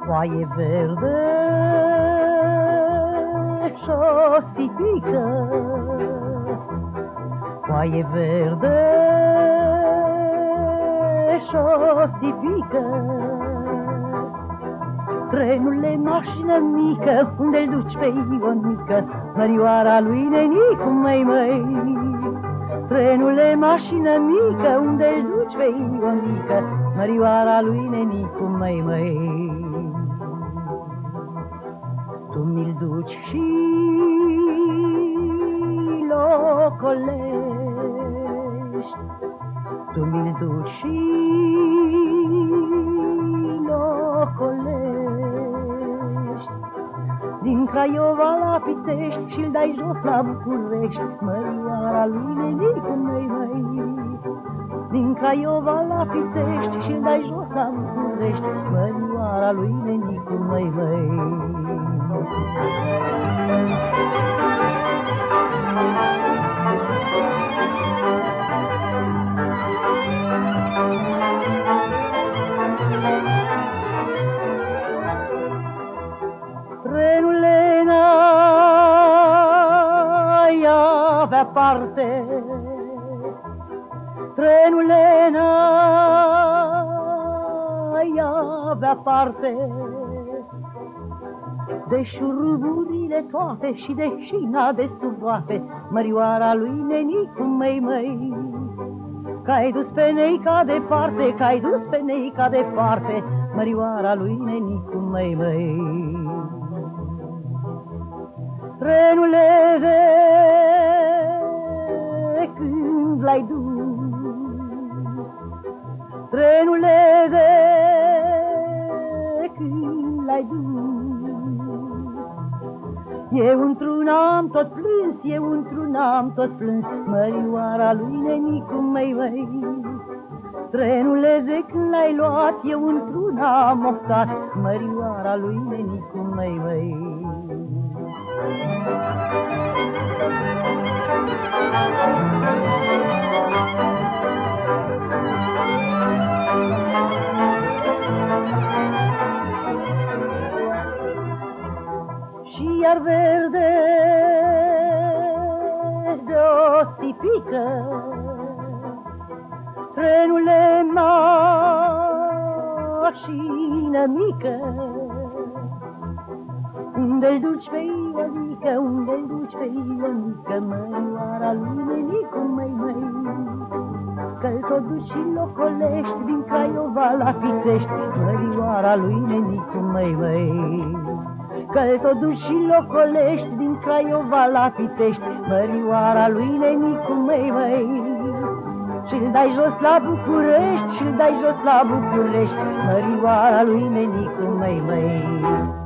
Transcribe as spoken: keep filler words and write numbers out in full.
Foaie verde și-o sipică, foaie verde și-o sipică. Trenule, mașină mică, unde-l duci pe Ionică, mărioara lui Nenicu, măi, măi. Trenule, mașină mică, unde-l duci pe Ionică, mărioara lui Nenicu, măi, măi. Tu mi-l duci și locolești, tu mi-l duci și locolești. Din Craiova la Pitești și-l dai jos la București, mărioara lui Nenicu, măi, măi. Din Craiova la Pitești și-l dai jos la București, mărioara lui Nenicu, măi, măi. Trenule, n-ai avea parte, trenule, n-ai avea parte de șuruburile toate și de șina de suboate, mărioara lui Nenicu, măi, măi. Că-ai dus pe Neica departe, că-ai dus pe Neica departe, mărioara lui Nenicu, măi, măi. Trenule, de când l-ai dus, trenule, de când l-ai dus, eu într-un am tot plâns, eu într-un am tot plâns, mărioara lui Nenicu, măi, măi. Trenule, de când l-ai luat, eu într-un am oftat, mărioara lui Nenicu, măi, măi. Și iar verde de-o sipică, trenule, mașină mică, unde-l duci pe Ionică, unde-l duci pe Ionică, mărioara lui Nenicu, măi, măi. Că-l tot duci și locolești din Craiova la Pitești, mărioara lui Nenicu, măi, măi. Că-l tot duci și locolești din Craiova la Pitești, mărioara lui Nenicu, măi, măi. Și-l dai jos la București, și-l dai jos la București, mărioara lui Nenicu, măi, măi.